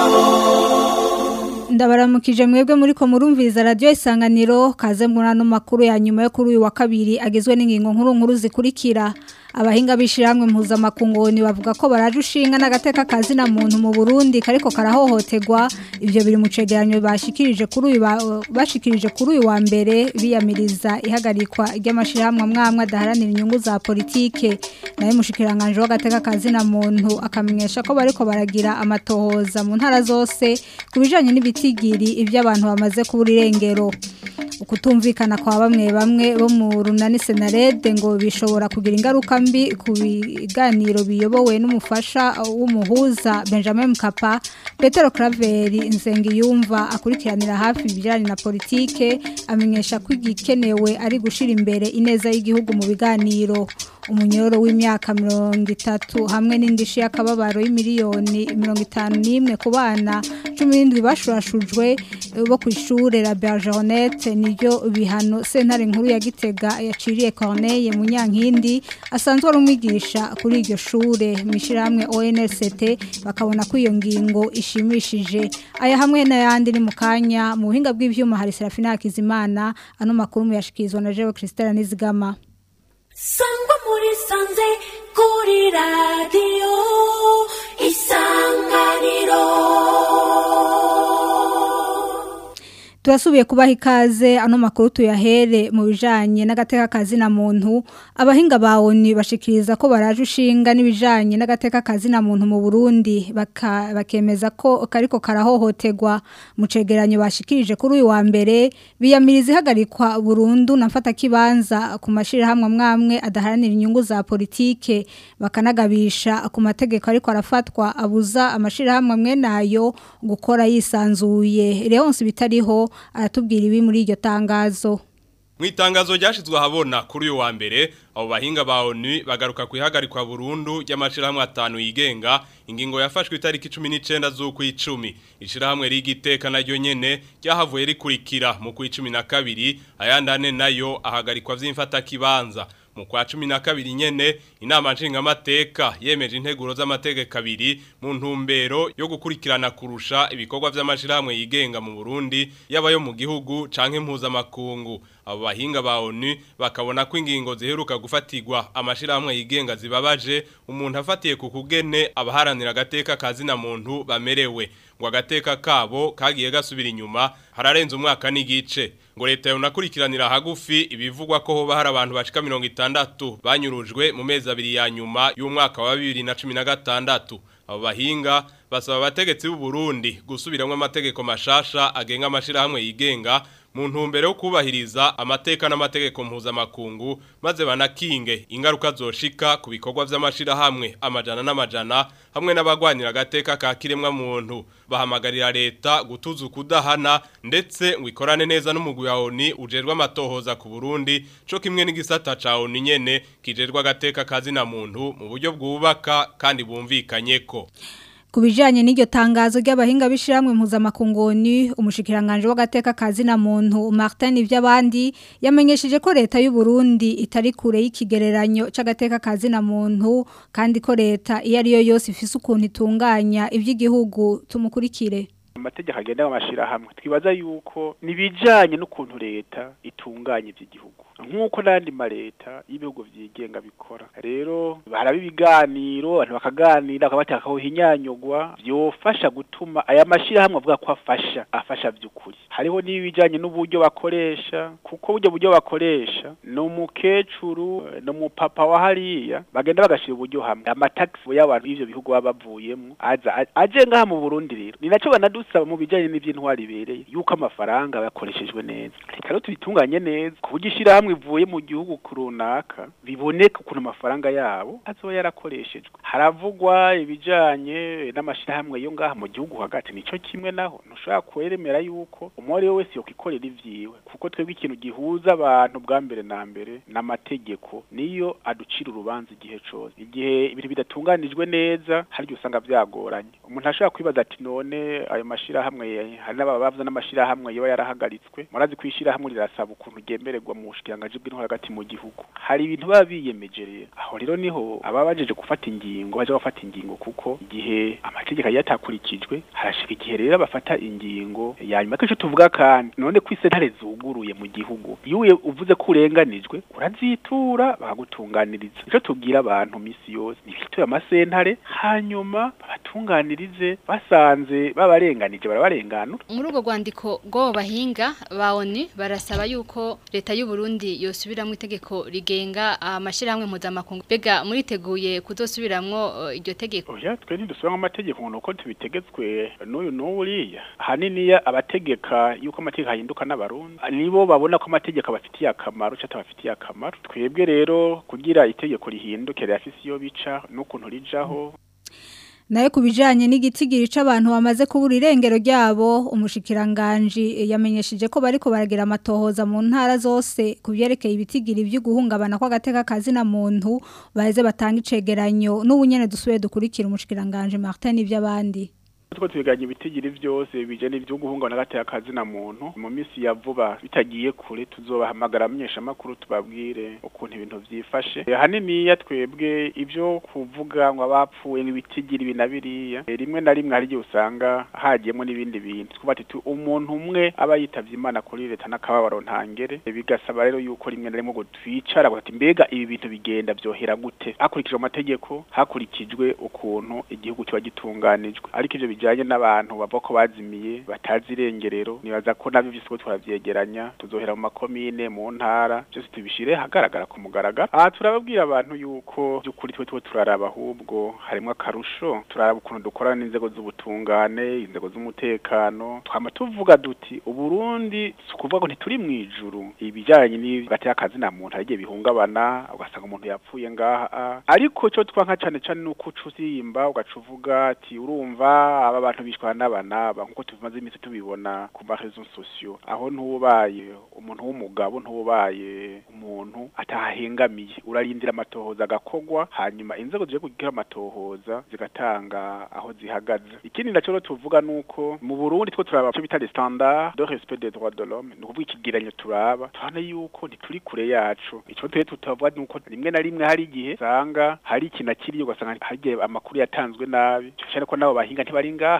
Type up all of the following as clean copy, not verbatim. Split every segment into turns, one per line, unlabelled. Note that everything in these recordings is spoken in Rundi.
Ndabaramukije mwebwe muri ko murumviriza radio Isanganiro kaze murano makuru ya nyuma yo kuri uyu wa kabiri agizwe n'ingingo nkuru zikurikira. Abahinga bishiramwe mpuza makungoni bavuga ko barajushinga n'agateka kazi na muntu mu Burundi kariko karahohoterwa. Ivyo biri mu cegeranyo bashikirije kuri uyu wa mbere biyamiriza ihagarikwa ry'amashirahamwe amwamwe adaharanira inyungu za politike. Naye mushikiranganje w'agateka kazi na muntu akamenyesha ko bariko baragira amatohoza mu ntara zose kubijanye n'ibitigiri ivyo abantu bamaze kubura irengero. Ukutumvikana kwa bamwe bo mu runani Senarede ngo bishobora kugira ingaruka mbi ku biganiro biyobowe n'umufasha w'umuhuza Benjamin Mkapa. Petero Craveri Nsengiyumva akurikiranira hafi ibijyanye na politike amenyesha ko igikenewe ari gushira imbere ineza y'igihugu mu biganiro. Umunyororo w'imyaka 30 hamwe n'indishi y'akababaro y'imiliyoni 51 ku bana 17 bashurashujwe bo kwishure la Bergeronette niryo bihano sentare nkuru ya Gitega yaciriye Corneille Munyankindi asanzwe ari umwigisha kuri iryo shure mishiramwe ONLCT bakabona ko iyo ngingo ishimishije. Aya hamwe n'ayandi ni mukanya mu buhinga bw'ivyuma hari Serafina Hakizimana ano makuru yashikizwa na Jewe Christelle Nizigama.
Sangwa muri sanze kuri radio Isanganiro.
Turasubiye kubaha ikaze ano makuru tuyahere mu bijanye n'agateka kazi na muntu. Abahinga bawoni bashikiriza ko barajushinga n'ibijanye n'agateka kazi na muntu mu Burundi bakemeza ko kariko karahohoterwa. Mu cegeranyo bashikirije kuri uyu wa mbere biyamiriza ihagarikwa burundu na mfata kibanza ku mashirahamwe amwamwe adaharanira inyungu za politike bakanagabisha ku mategeko ariko arafatwa abuza amashirahamwe amwe nayo gukora yisanzuye. Leonce bitariho aratubwira ibi muri iryo tangazo.
Mwitangazo ryashizwe habona kuri uyu wa mbere abo bahinga ba ONU bagaruka kwihagarikwa burundu y'amashirahamwe 5 yigenga. Ingingo yafashwe itariki 19 z'ukwicumi. Ishirahamwe rigiteka naryo nyene ryahavuye rikurikira mu kwicumi na kabiri ayandane nayo ahagarikwa vy'imfata kibanza. Mu kwa 12 nyene inama nshingamateka yemeje integuro z'amategeko abiri mu ntumbero yo gukurikirana kurusha ibikorwa vy'amashirahamwe yigenga mu Burundi yabayo mu gihugu canke impuza makungu. Abo bahinga ba ONU bakabona ko ingingo ziheruka gufatirwa amashirahamwe yigenga zibabaje umuntu afatiye ku kugene abaharanira agateka kazi na muntu bamerewe ngo agateka kabo kagiye gasubira inyuma hararenze umwaka n'igice. Ngo leta yonakurikiranira hagufi ibivugwa ko hoba hari abantu bashika 60 banyurujwe mu mezi abiri ya nyuma y'umwaka wa 2016. Abo bahinga basaba abategetsi b'u Burundi gusubiramwe amategeko mashasha agenga amashirahamwe yigenga mu ntumbero yo kubahiriza amateka n'amategeko mpuzamakungu maze banakinge ingaruka zoshika ku bikorwa vy'amashirahamwe amajana n'amajana hamwe n'abagwanira agateka ka kiremwa muntu. Bahamagarira leta gutuza kudahana ndetse ngo ikorane neza n'umugwi wa ONU ujerwa amatohoza ku Burundi co kimwe n'igisata ca ONU nyene kijerwa agateka kazi na muntu mu buryo bwubaka kandi bumvikanyeko.
Kubijanye n'iryo tangazo ry'abahinga bishiramwe mpuza makungoni umushikiranganje w'agateka kazi na muntu Martin Ivyabandi yamenyesheje ko leta y'u Burundi itari kure y'ikigereranyo c'agateka kazi na muntu kandi ko leta iyo ari yo yose ifise ukuntu itunganya ivy'igihugu tumukurikire.
Amategeko agenda y'amashirahamwe twibaza yuko nibijanye n'ukuntu leta itunganya ivy'igihugu nkuko nandi maleta y'ibihugu vyigenga bikora. Rero baraba ibiganiro abantu bakaganira akabatakaho hinyanyogwa byofasha gutuma aya mashirahamwe avuga ko afasha by'ukuri. Hariho n'ibijanye n'uburyo bakoresha kuko buryo bakoresha no mukecuru no mupapa wa hariya bagenda bagashira uburyo hamwe amataxi y'abantu ivyo bihugu babavuyemo aje ngaha mu Burundi. Rero ni naco banadusaba mu bijanye n'ivyintwari bereye yuko amafaranga bakoreshejwe neza. Rero tubitunganye neza kubugishira hamwe ivuye mu gihugu kurunaka biboneka ukuntu amafaranga yabo azoba yarakoreshejwe. Haravugwa ibijanye n'amashirahamwe yo ngaha mu gihugu hagati nico kimwe naho ntushaka kweremera yuko umwari wese yokikorera ivyiwe kuko twebwe ikintu gihuza abantu bwa mbere na mbere n'amategeko niyo aducira urubanza igihe cose. Igihe ibintu bidatunganijwe neza hari usanga byagoranye. Umuntu ashaka kwibaza ati none ayo amashirahamwe hari n'ababavuza n'amashirahamwe yoba yarahagaritswe murazi kwishirahamwe rirasaba ukuntu gemererwa mu bushikiranganje bw'intwaro hagati mu gihugu hari ibintu baba biyemejereye aho rero niho ababajeje gufata ingingo baje gufata ingingo kuko igihe amategeko yatakurikijwe harashika igihe rero bafata ingingo yanyuma ko tuvuga kandi none kwisentare zuguruye mu gihugu iyo uvuze ko urenganijwe urazitura bakagutunganiriza ico tubwira abantu misi yose nifite amasentare hanyuma babatunganirize basanze babarenganije barabarenganura
muri ubwo rwandiko rwo bahinga baoni barasaba yuko leta y'u Burundi yosubiramwe itegeko rigenga amashirahamwe mpuzamakungu bega muriteguye kuzosubiramwo iryo tegeko
oya twe ntidusubiramo amategeko nuko tubitegetswe n'uyu n'uriya hanini abategeka yuko amategeko ahinduka n'abarundi nibo babona ko amategeko abafitiye akamaro cyangwa abafitiye akamaro twebwe rero kugira itegeko rihinduke rafisi yo bica n'ukuntu rijaho
naye kubijanye n'igitigiri c'abantu bamaze kubura irengero ryabo umushikiranganje yamenyesheje ko bariko baragira amatohoza mu ntara zose kuvyerekeye ibitigiri byo guhungabana kw'agateka kazi na muntu baheze batanga icegeranyo n'ubunyene dusubiye dukurikira umushikiranganje Martin ivy'abandi
Tuko tubiganye ibitigiri byose bijanye n'ibyo guhungabana gateye akazi na muntu mu minsi ya vuba bitagiye kure tuzobahamagara amenyesha makuru tubabwire ukuntu ibintu vyifashe hanini ya twebwe ibyo kuvuga ngo abapfuye n'ibitigiri binabiriya rimwe na rimwe hari usanga hagiyemo n'ibindi bintu twubati umuntu umwe aba yitavye Imana kuri leta n'akababaro ntangere bigasaba rero yuko rimwe na rimwe ngo twicara ngo ati mbega ibi bintu bigenda byohera gute hakurikijwe amategeko hakurikijwe ukuntu igihugu kiba gitunganijwe ariko ivyo bijanye n'abantu bava ko bazimiye batazi irengerero nibaza ko nabyo byose ko turavyegeranya tuzohera mu makomine mu ntara byose tubishire hagaragara ku mugaragaro turababwira abantu yuko by'ukuri twe turaraba ahubwo harimo akarusho turaraba ukuntu dukorana n'inzego z'ubutungane inzego z'umutekano twama tuvuga duti uburundi sukuvuga ko ntituri mwijuru ibijanye n'gateye akazi na muntu arigiye bihungabana ugasanga umuntu yapfuye ngaha ariko cyo twanka cyane cyane nuko ucuzimba ugacuvuga ati urumva aba bantu bishwana n'abanaba nkuko tumaze iminsi tubibona ku marezo sociaux aho ntubaye umuntu w'umugabo ntubaye umuntu atahengamiye urarindira amatohoza agakogwa hanyuma inzego zije kugira amatohoza zigatanga aho zihagaze ikindi naco tuvuga nuko mu Burundi two turaba cyo bita standard de respect des droits de l'homme nukuvuga ikigeranyo turaba turane yuko ntituri kure yacu ico tutavuga nuko rimwe na rimwe hari igihe sanga hari ikinakiri ugasanga hagiye amakuru yatanzwe nabi cyane ko nabo bahinga ntibari ngaha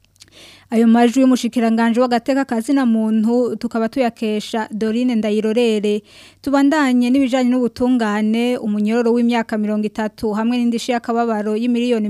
ayo majwi y'umushikiranganje w'agateka kazi na muntu tukaba tuyakesha Dorine Ndayirorere tubandanye n'ibijanye n'ubutungane umunyororo w'imyaka 30 hamwe n'indishi y'akababaro y'imiliyoni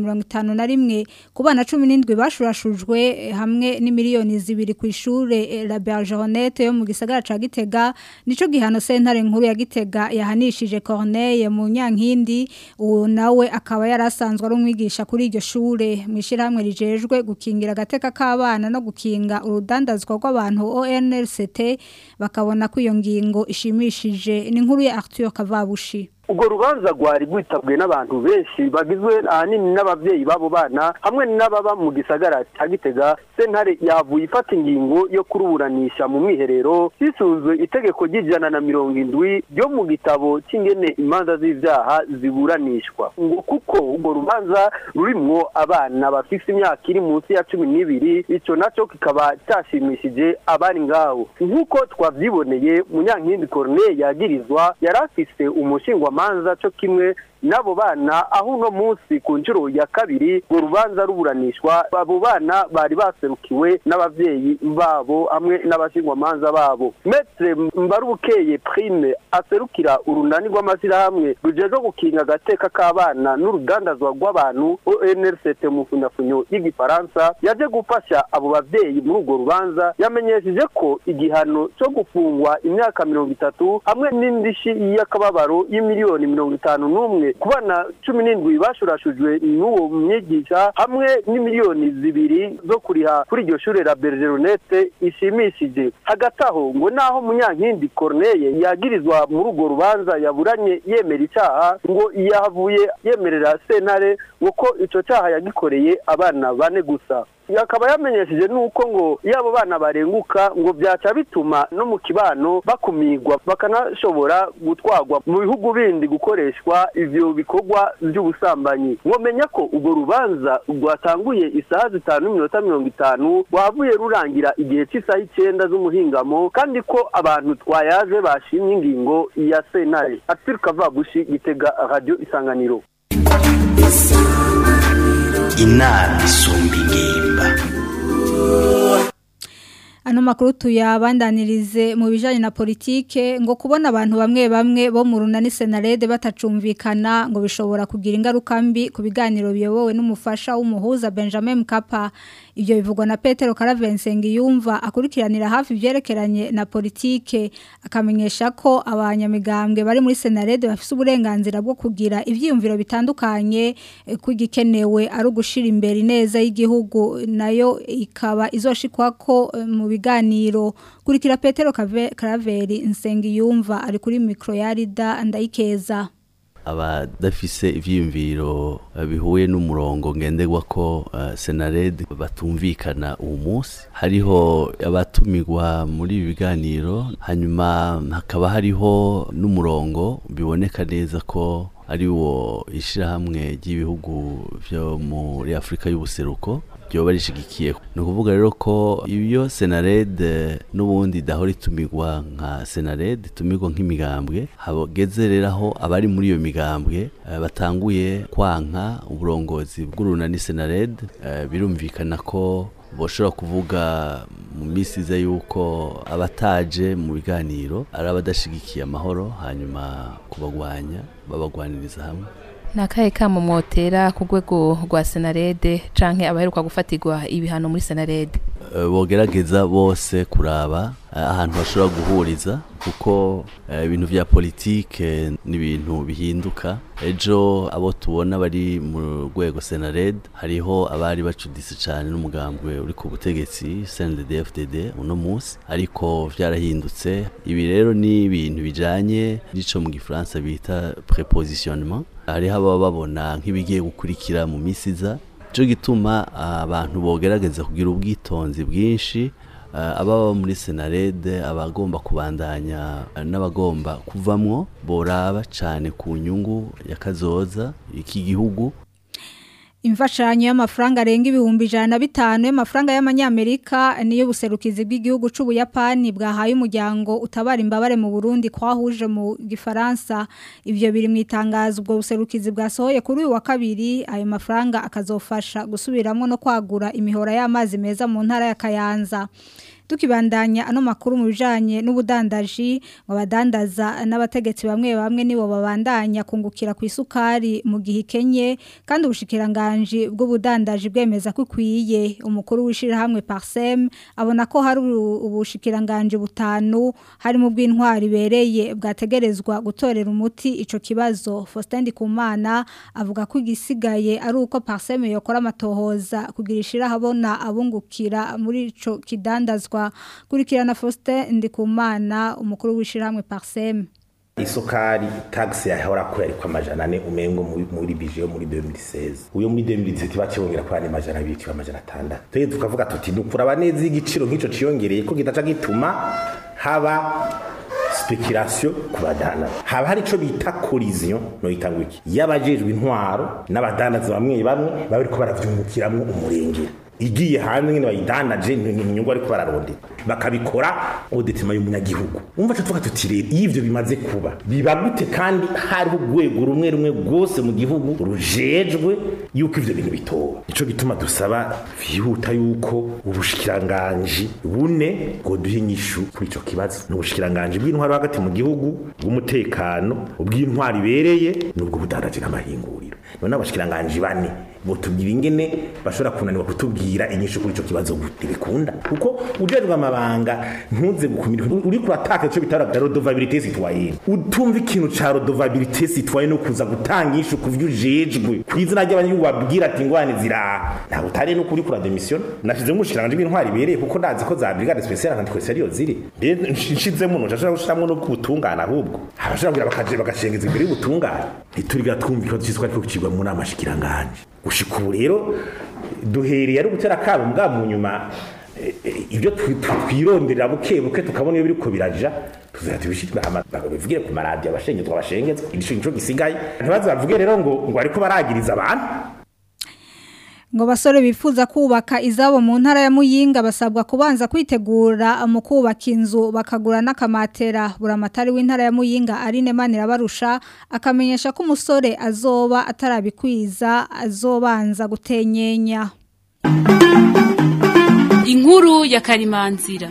51 ku bana 17 bashurashujwe hamwe n'imiliyoni 2 ku ishure La Bergeronette yo mu gisagara ca Gitega nico gihano sentare nkuru ya Gitega yahanishije Corneille mu Nyankindi uwo nawe akaba yarasanzwe ari umwigisha kuri iryo shure mwishirahamwe rijejwe gukingira agateka k'abana no gukinga urudandazwa rw'abantu ONLCT bakabona ko iyo ngingo ishimishije n'inkuru ya Arthur Kavabushi
ubwo rubanza rwari rwitabwe n'abantu benshi bagizwe ahanini n'abavyeyi babo bana hamwe n'ababa mu gisagara cya Gitega sentare yavuye ifata ingingo yo kuruburanisha mu mwiherero hisunzwe itegeko ry'170 ryo mu gitabo cy'ingene imanza z'ivyaha ziburanishwa ngo kuko ubwo rubanza rurimwo abana bafise imyaka iri munsi ya 12 ico naco kikaba cyashimishije abari ngaho nkuko twavyiboneye Munyankindi Corneille yagirizwa yarafise umushingwa manza cyo kimwe nabo bana aho no munsi ku njuro ya kabiri ngo rubanza ruburanishwa abo bana bari baserukiwe n'abavyeyi babo hamwe n'abashingwa manza babo Maître Mbarubukeye Prime aserukira urunani rw'amashira hamwe rujeje gukinga agateka k'abana n'urugandazwa rw'abantu ONLCT mu funyafunyo y'igifaransa yaje gufasha abo bavyeyi muri urwo rubanza yamenyesheje ko igihano cyo gufungwa imyaka 30 hamwe n'indishi y'akababaro y'imiliyoni 51 kubana 17 bashurashujwe n'uwo mwigisha hamwe n'imiliyoni 2 zo kuriha kuri iryo shure La Bergeronette ishimishije hagati aho ngo naho Munyankindi Corneille yagirizwa muri urwo rubanza yaburanye yemera icyaha ngo yahavuye yemerera sentare uko ico cyaha yagikoreye abana bane gusa yakaba yamenyesheje nuko ngo iyo abo bana barenguka ngo byaca bituma no mu kibano bakumigwa bakanashobora gutwagwa mu bihugu bindi gukoreshwa ivyo bikorwa by'ubusambanyi. Mwomenya ko ubwo rubanza rwatanguye isaha 5:50 rwavuye rurangira igihe cy'isaha 9 z'umuhingamo, kandi ko abantu twayaje bashimye ingingo ya sentare. Arthur Kavabushi, Gitega, Radio Isanganiro.
Inama isumba ingimba.
Ano makuru tuyabandanirize mu bijanye na politike ngo kubona abantu bamwe bo mu runani Senarede batacumvikana ngo bishobora kugira ingaruka mbi ku biganiro biyobowe n'umufasha w'umuhuza Benjamin Mkapa. Ibyo bivugwa na Petero Karavensengi yumva akurikiranira hafi byerekeranye na politike, akamenyesha ko abanyamigambwe bari muri Senarede bafise uburenganzira bwo kugira ivyiyumviro bitandukanye, kugikenewe ari ugushira imbere neza y'igihugu nayo ikaba izoshikwa ko mu biganiro. Kurikira Petero Karaveri Nsengi yumva ari kuri mikro ya Rida Ndayikeza.
Abadafise ivyiyumviro bihuye n'umurongo ngenderwa ko Senarede batumvikana uwo munsi, hariho abatumirwa muri ibi biganiro, hanyuma hakaba hariho n'umurongo biboneka neza ko ari wo ishirahamwe ry'ibihugu byo muri Afrika y'ubuseruko byo barishigikiye. No kuvuga rero ko iyo Senarede n'ubundi dahori tumirwa nka Senarede tumirwa nk'imigambwe, habogeze rero aho abari muri iyo migambwe batanguye kwanka uburongozi bw'urunani Senarede, birumvikana ko boshobora kuvuga mu misiza yuko abataje mu biganiro ari abadashigikiye amahoro, hanyuma kubagwanya babagwaniriza hamwe.
Nakaye kamo mwotera ku rwego rwa Senarede canke abaheruka gufatirwa ibihano muri Senarede?
Bogerageza bose kuraba ahantu bashobora guhuriza, kuko ibintu vya politike n'ibintu bihinduka. Ejo abo tubona bari mu rwego Senarede hariho abari bacuditse cyane n'umugambwe uri ku butegetsi CNDD-FDD uno munsi, ariko vyarahindutse. Ibi rero ni ibintu bijanye n'ico mu Gifaransa bita prépositionnement, hariho aba babona nk'ibigiye gukurikira mu misiza. Cyo gituma abantu bogerageza kugira ubwitonzi bwinshi, ababa muri Senarede abagomba kubandanya n'abagomba kuvamwo boraba cyane ku nyungu yakazoza iki gihugu.
Imfashanyo y'amafaranga arenga ibihumbi 105 y'amafaranga y'amanyamerika niyo buserukizi bw'igihugu c'Ubuyapani bwahaye umuryango utabara imbabare mu Burundi kwahuje mu Gifaransa. Ivyo biri mu itangazo ubwo buserukizi bwasohoye kuri uyu wa kabiri. Ayo mafaranga akazofasha gusubiramo no kwagura imihora y'amazi meza mu ntara ya Kayanza. Tukibandanya ano makuru mu bijanye n'ubudandaji, abadandaza n'abategetsi bamwe nibo babandanya kungukira ku isukari mu gihe Kenye, kandi ubushikiranganje bw'ubudandaji bwemeza ko ikwiye. Umukuru w'ishirahamwe Parsem abona ko hari ubushikiranganje butanu harimo bw'intwari bereye bwategerezwa gutorera umuti ico kibazo. Faustin Ndikumana avuga ko igisigaye ari uko Parsem yokora amatohoza kugira ishirahabona abungukira muri ico kidandazwa. Kurikirana Faustin Ndikumana umukuru w'ishirahamwe Parsem.
Isukari tax yahora ko yari kwa majana 4 umengo muri bije muri 2016. Uyo muri 2017 bakibongera kwa majana 2 kwa majana 6. Twe tukavuga tuti dukura abanezi igiciro nk'ico ciyongereye ko gitaca gituma haba speculation kubadana. Haba hari ico bita collision no itangwiki. Yabajejwe intwaro n'abadanaza bamwe bari ko baravyungukiramwo umurengera. Igiye hanze nyine bayidanaje n'inyungu ariko bararonde bakabikora auditima y'umunyagihugu. Umva cyo tuvuga tutire ivyo bimaze kuba biba gute, kandi hari urwego rumwe gose mu gihugu rujejwe yuko ivyo bintu bitoba. Ico gituma dusaba vihuta yuko ubushikiranganje bune ngo duhinyishu kuri ico kibazo. N'ubushikiranganje bw'intwaro hagati mu gihugu, bw'umutekano, ubw'intwari bereye n'ubwo budandaje n'amahinguriro. None abashikiranganje bane botubwira ingene bashobora kunanirwa kutubwira inyishu kuri ico kibazo gute bikunda, kuko ujejwe amabanga ntuze gukumira uri kurataka ico bitara redevabilité citoyenne. Utumva ikintu ca redevabilité citoyenne no kuza gutanga inyishu kuvyo ujejwe kwizina ry'abanyu babwira ati ngwane zira nta butare no kuri kura démission. Nashize mushiranje b'intwari bereye kuko ndazi ko za brigade spéciale antiqueseriyo ziri nshizemo no jashaka gushiramwo no kubutungana, ahubwo abashaka kugira bakaje bagashengeza imbere y'ubutungane. Ntituriga twumva ko cyiswa ariko kigwa mu nama shikiranganje gushika ubu rero duhereye ari gutera kabo mbwa mu nyuma ibyo twironderera buke tukabona iyo biriko biraja tuzatubishitwe bivugire ku maradiyo abashengezwa ico gisigaye ntibazavuge rero ngo ariko baragiriza abantu
ngo basore bifuza kubaka izabo mu ntara ya Muyinga basabwa kubanza kwitegura mu kubaka inzu bakagura n'akamatera buramatari w'intara ya Muyinga Aline Manirabarusha akamenyesha ko umusore azoba atarabikwiza azobanza gutenyenya.
Inkuru ya Karimanzira.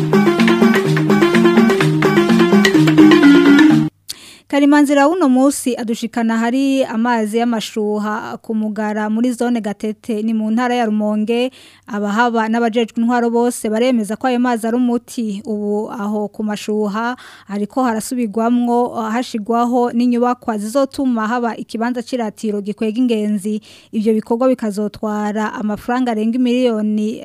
Karimanzira uno musi adushikana hari amazi y'amashuha ku mugara muri zone Gatete ni mu ntara ya Rumonge abahaba n'abajejwe intwaro bose baremeza ko ayo mazi ari umuti ubu aho ku mashuha ariko harasubirwamwo hashigwaho n'inyubakwa zizotuma haba ikibanza ciratiro gikwega ingenzi ivyo bikorwa bikazotwara amafaranga arenga miliyoni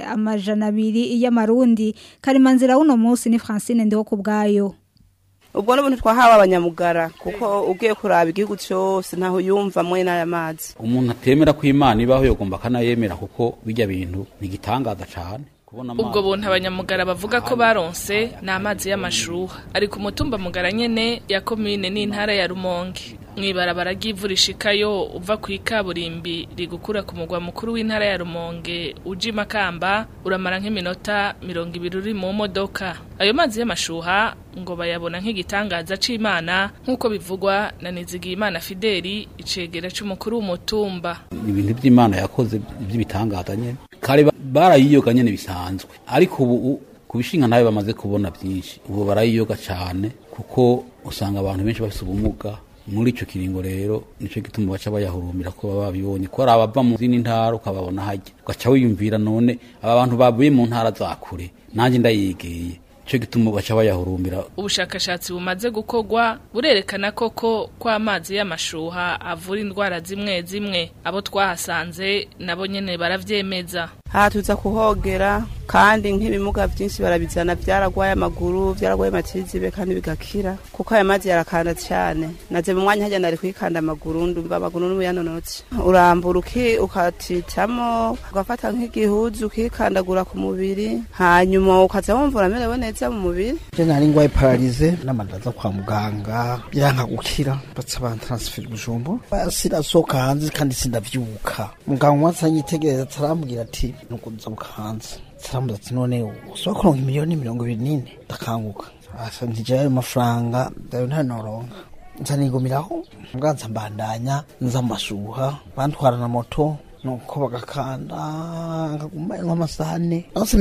200 y'amarundi. Karimanzira uno musi ni Francine ndiho kubgayo.
Ubwo n'ubuntu twahawe abanyamugara kuko ugiye kuraba igihugu cyose ntaho yumva mwe n'aya mazi.
Umuntu atemera ko Imana ibaho yogomba kanayemera kuko bijya bintu nigitangaza cyane.
Ubwo buntu abanyamugara bavuga ko baronse n'amazi y'amashuha ari ku mutumba mugara nyene ya commune n'intara ya Rumonge. Mwibarabara ry'ivurishikayo uva ku ikaburimbi rigukura ku mugwa mukuru w'intara ya Rumonge uji Makamba uramara nk'iminota 20 uri mu modoka. Ayo mazi y'amashuha ngo bayabona nk'igitangaza c'Imana nkuko bivugwa na Nizigiyimana Fideli icegera c'umukuru w'umutumba.
Ibintu by'Imana yakoze by'ibitangaza nyene. Kare barayiyoga nyene bisanzwe ariko ubu kubishinga nawe bamaze kubona byinshi ubu barayiyoga cyane kuko usanga abantu benshi bafite ubumuga muri ico kiringo rero nico gituma baca bayahurumbira ko baba babibonye ko arabava mu zindi ntara ukababona hajye ugaca wiyumvira none aba bantu babuye mu ntara za kure nanje ndayegeye ico gituma baca bayahurumbira.
Ubushakashatsi bumaze gukogwa burerekana koko kwa amazi y'amashuha avura indwara zimwe zimwe abo twahasanze nabo nyene baravyemeza.
Tuza kuhogera kandi nk'ibimuga byinshi barabizana byaragwaye amaguru byaragwaye matizibe kandi bigakira kuko aya mazi yarakanda cyane naze mu mwanya hajya nari kwikanda amaguru ndumva amaguru n'uyanonotse uramburuki ukatitamo ugafata nk'igihuzu ukikandagura ku mubiri hanyuma ukaza wumva uramerewe neza mu mubiri.
Je nari ngwaye paralize n'amandaza kwa muganga byanka gukira batsa ban transfer Bujumbu sirasoka hanze kandi sindavyuka muganga mwanza nyitegereza tarambwira ati nukuza mukanze taramuza ati none usoko miliyoni 24 ndakanguka asa ntije ayo mafaranga ndayo ntanoronka nzanigumiraho mwanza mbandanya nzamashuha bantwara na moto nuko bagakanda ngaguma nk'amasahane nose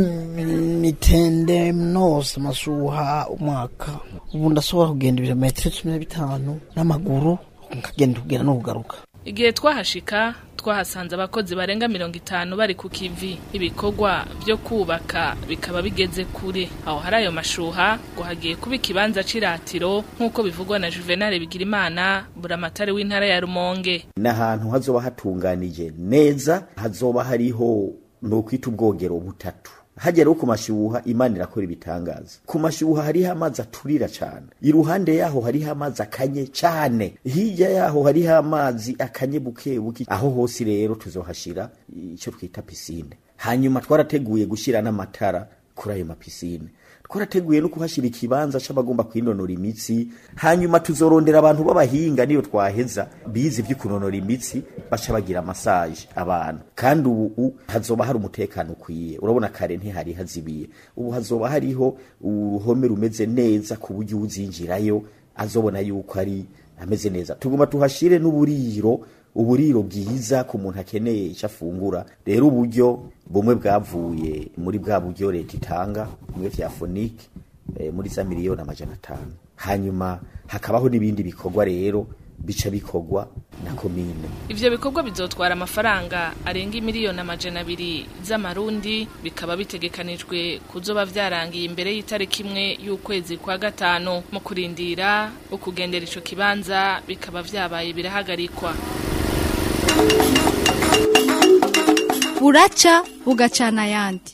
mitende nose mashuha umwaka ubu ndashobora kugenda ibirometero 15 n'amaguru nkagenda kugera no kugaruka.
Igihe twahashika twahasanze abakozi barenga 50 bari ku kivi ibikorwa byo kubaka bikaba bigeze kure aho hari ayo mashuha ngo hagiye kuba ikibanza ciratiro nkuko bivugwa na Juvenal Bigirimana buramatari w'intara ya Rumonge.
N'ahantu hazoba hatunganije neza hazoba hariho no kwita ubwogero butatu hagera ku mashuha Imana irakora ibitangaza. Ku mashuha hari amazi aturira cyane iruhande yaho hari amazi akanye cyane hirya yaho hari amazi akanye buke aho hose rero tuzohashira icyo twita piscine. Hanyuma twarateguye gushira n'amatara kuri ayo mapiscine twarateguye no kuhashira ikibanza c'abagomba kwinonora imitsi hanyuma tuzorondera abantu b'abahinga niyo twaheza bize byo kunonora imitsi baca bagira massage abantu kandi ubu hazoba hari umutekano ukwiye urabona kare ntihari hazibiye ubu hazoba hariho uruhome rumeze neza ku buryo uzinjirayo azobona yuko ari ameze neza tugomba tuhashire uburiro bwiza ku muntu akeneye icafungura rero uburyo bumwe bwavuye muri bwa buryo leta itanga muri vya phonique muri za miliyoni 500 hanyuma hakabaho nibindi bikorwa rero bica bikorwa na komine.
Ivyo bikorwa bizotwara amafaranga arenga miliyoni 200 z'amarundi bikaba bitegekanijwe kuzoba vyarangiye imbere y'itariki imwe y'ukwezi kwa gatanu mu kurindira ukugendera ico kibanza bikaba vyabaye birahagarikwa.
Buraca bugacana yandi.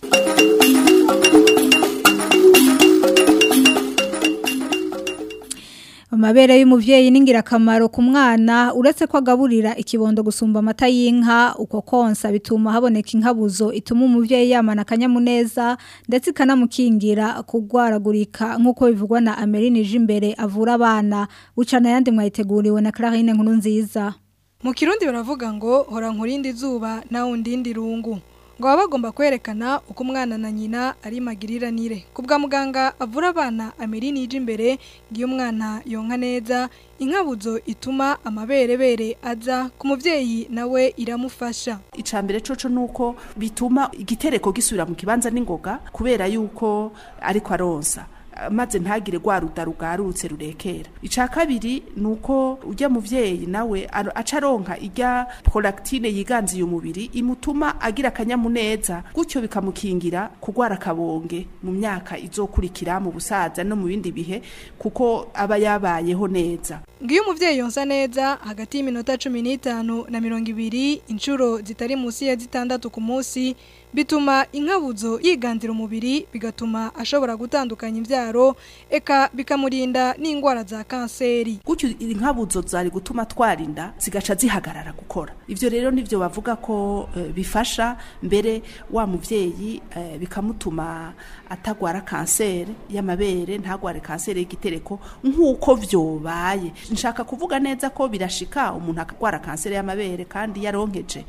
Amabere y'umuvyeyi n'ingirakamaro ku mwana uretse ko agaburira ikibondo gusumba amata y'inka uko konsa bituma haboneka inkabuzo ituma umuvyeyi yamana akanyamuneza ndetse ikanamukingira kugwaragurika nk'uko bivugwa na Amerine Jimbere avura abana bucana yandi mwayiteguriwe na Clarine Nkuru nziza.
Mu Kirundi baravuga ngo hora nkurindi zuba na undindi rungu. Ngo bagomba kwerekana uko umwana na nyina ari magiriranire. Kubwa muganga avura abana Amerine Jimbere ngiyo umwana yonka neza inkabuzo ituma amaberebere aza ku muvyeyi nawe iramufasha.
Icambere coco nuko bituma igitereko gisubira mu kibanza n'ingoga kubera yuko ariko aronsa. Maze ntagire gwaruda rugarutse rurekera. Ica kabiri nuko ujya muvyeyi nawe acaronka ijya prolactine yiganziye umubiri imutuma agira akanyamuneza gutyo bikamukingira kugwara kabonge mu myaka izokurikira mu busaza no mu bindi bihe kuko aba yabayeho neza.
Ngiyo umuvyeyi yonsa neza hagati y'iminota 15 na 20 incuro zitari musi ya 6 ku munsi bituma inkabuzo yiganzira umubiri bigatuma ashobora gutandukanya imvyaro eka bikamurinda n'ingwara za kanseri.
Gutyo inkabuzo zari gutuma twarinda zigaca zihagarara gukora. Ivyo rero nivyo bavuga ko bifasha mbere wa muvyeyi bikamutuma atagwara kanseri y'amabere ntagware kanseri y'igitereko nk'uko vyobaye. Nshaka kuvuga neza ko birashika umuntu akagwara kanseri y'amabere kandi yaronkeje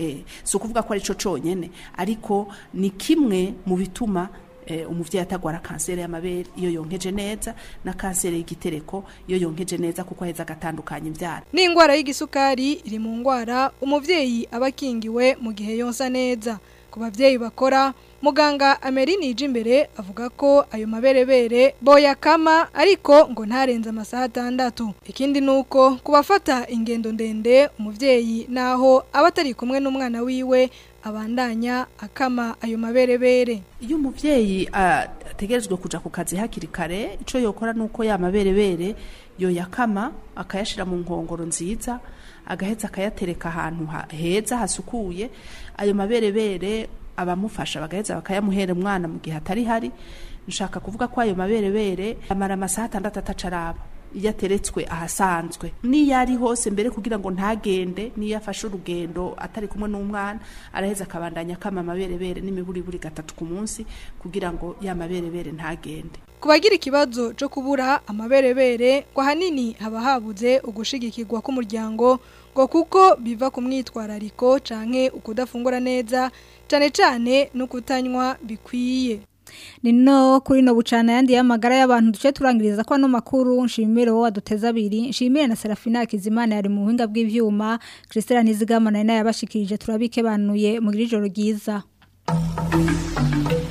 so kuvuga ko ari co conyene ariko ni kimwe mu bituma umuvyeyi atagwara kanseri y'amabere iyo yonkeje neza na kanseri y'igitereko iyo yonkeje neza kuko aheza agatandukanya imvyaro.
N'ingwara y'igisukari iri mu ngwara umuvyeyi abakingiwe mu gihe yonsa neza. Ku bavyeyi bakora muganga Amerine Jimbere avuga ko ayo maberebere boyakama ariko ngo ntarenza amasaha 6. Ikindi nuko kubafata ingendo ndende umuvyeyi naho abatari kumwe n'umwana wiwe abandanya akama ayo maberebere.
Iyo umuvyeyi ategerezwe kuja ku kazi hakiri kare ico yokora nuko ya maberebere yo yakama akayashira mu nkongoro nziza agaheza akayatereka ahantu heza hasukuye ayo maberebere abamufasha bagaheza bakayamuhera umwana mu gihe atari hari. Nshaka kuvuga ko ayo maberebere amara amasaha 6 atacaraba iyo ateretswe ahasanzwe niyo ari hose mbere kugira ngo ntagende niyo afashe urugendo atari kumwe n'umwana araheza akabandanya kama amaberebere n'imiburiburi 3 ku munsi kugira ngo ya maberebere ntagende.
Kubagira ikibazo cyo kubura amaberebere kwa hanini haba habuze ugushigikirwa k'umuryango ngo kuko biva ku mwitwarariko canke ukudafungura neza cane no kutanywa bikwiye.
Nino kuri no bucana yandi y'amagara y'abantu duce turangiriza ko no makuru nshimire wo waduteza abiri nshimire na Serafina Kizimana yari mu buhinga bw'ivyuma Christelle Nizigama na yabashikirije turabike banuye mu ijoro ryiza.